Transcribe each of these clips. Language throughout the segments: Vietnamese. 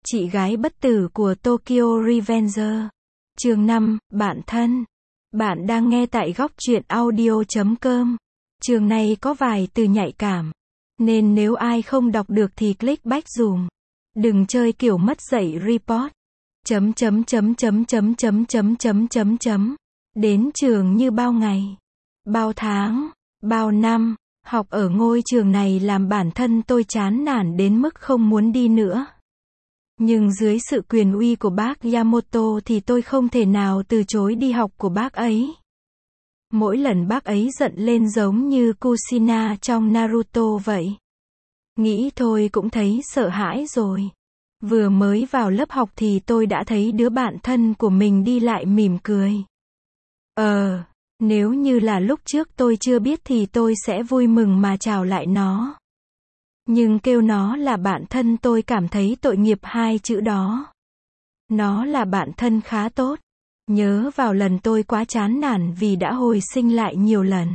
Chị gái bất tử của Tokyo Revenger. Chương 5, bạn thân. Bạn đang nghe tại góc truyện audio.com. Chương này có vài từ nhạy cảm, nên nếu ai không đọc được thì click back dùm. Đừng chơi kiểu mất dạy report. Đến trường như bao ngày, bao tháng, bao năm, học ở ngôi trường này làm bản thân tôi chán nản đến mức không muốn đi nữa. Nhưng dưới sự quyền uy của bác Yamato thì tôi không thể nào từ chối đi học của bác ấy. Mỗi lần bác ấy giận lên giống như Kushina trong Naruto vậy. Nghĩ thôi cũng thấy sợ hãi rồi. Vừa mới vào lớp học thì tôi đã thấy đứa bạn thân của mình đi lại mỉm cười. Nếu như là lúc trước tôi chưa biết thì tôi sẽ vui mừng mà chào lại nó. Nhưng kêu nó là bạn thân tôi cảm thấy tội nghiệp hai chữ đó. Nó là bạn thân khá tốt. Nhớ vào lần tôi quá chán nản vì đã hồi sinh lại nhiều lần.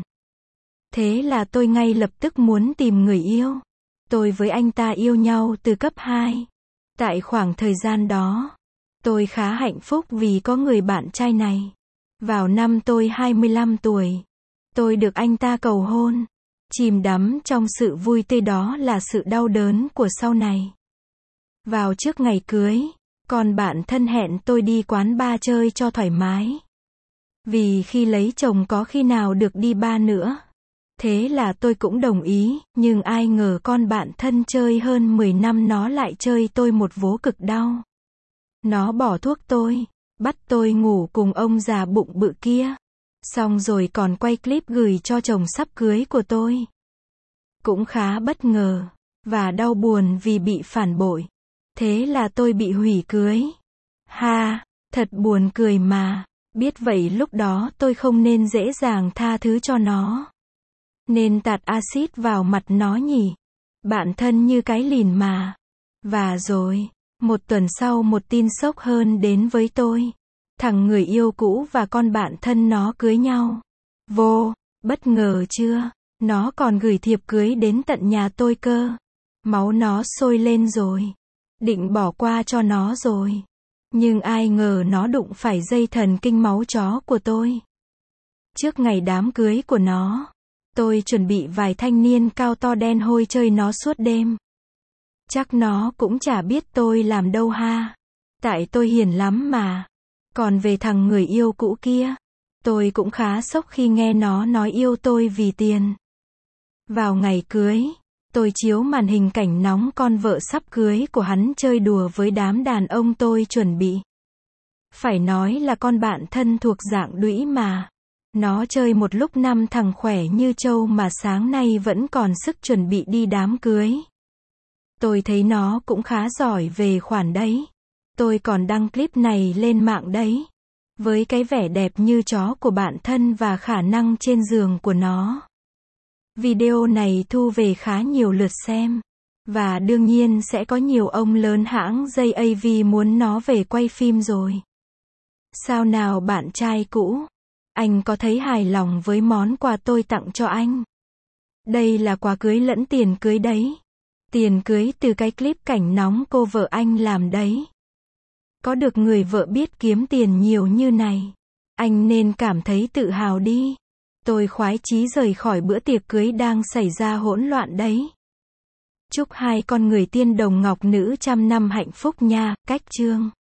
Thế là tôi ngay lập tức muốn tìm người yêu. Tôi với anh ta yêu nhau từ cấp 2. Tại khoảng thời gian đó, tôi khá hạnh phúc vì có người bạn trai này. Vào năm tôi 25 tuổi, tôi được anh ta cầu hôn. Chìm đắm trong sự vui tươi đó là sự đau đớn của sau này. Vào trước ngày cưới, con bạn thân hẹn tôi đi quán bar chơi cho thoải mái. Vì khi lấy chồng có khi nào được đi bar nữa. Thế là tôi cũng đồng ý, nhưng ai ngờ con bạn thân chơi hơn 10 năm nó lại chơi tôi một vố cực đau. Nó bỏ thuốc tôi, bắt tôi ngủ cùng ông già bụng bự kia. Xong rồi còn quay clip gửi cho chồng sắp cưới của tôi. Cũng khá bất ngờ, và đau buồn vì bị phản bội. Thế là tôi bị hủy cưới. Ha, thật buồn cười mà. Biết vậy lúc đó tôi không nên dễ dàng tha thứ cho nó. Nên tạt axit vào mặt nó nhỉ. Bạn thân như cái lìn mà. Và rồi, một tuần sau một tin sốc hơn đến với tôi. Thằng người yêu cũ và con bạn thân nó cưới nhau. Bất ngờ chưa? Nó còn gửi thiệp cưới đến tận nhà tôi cơ. Máu nó sôi lên rồi. Định bỏ qua cho nó rồi. Nhưng ai ngờ nó đụng phải dây thần kinh máu chó của tôi. Trước ngày đám cưới của nó, tôi chuẩn bị vài thanh niên cao to đen hôi chơi nó suốt đêm. Chắc nó cũng chả biết tôi làm đâu ha. Tại tôi hiền lắm mà. Còn về thằng người yêu cũ kia, tôi cũng khá sốc khi nghe nó nói yêu tôi vì tiền. Vào ngày cưới, tôi chiếu màn hình cảnh nóng con vợ sắp cưới của hắn chơi đùa với đám đàn ông tôi chuẩn bị. Phải nói là con bạn thân thuộc dạng đũy mà. Nó chơi một lúc 5 thằng khỏe như trâu mà sáng nay vẫn còn sức chuẩn bị đi đám cưới. Tôi thấy nó cũng khá giỏi về khoản đấy. Tôi còn đăng clip này lên mạng đấy. Với cái vẻ đẹp như chó của bạn thân và khả năng trên giường của nó. Video này thu về khá nhiều lượt xem. Và đương nhiên sẽ có nhiều ông lớn hãng JAV muốn nó về quay phim rồi. Sao nào bạn trai cũ? Anh có thấy hài lòng với món quà tôi tặng cho anh? Đây là quà cưới lẫn tiền cưới đấy. Tiền cưới từ cái clip cảnh nóng cô vợ anh làm đấy. Có được người vợ biết kiếm tiền nhiều như này, anh nên cảm thấy tự hào đi. Tôi khoái chí rời khỏi bữa tiệc cưới đang xảy ra hỗn loạn đấy. Chúc hai con người tiên đồng ngọc nữ trăm năm hạnh phúc nha. Cách chương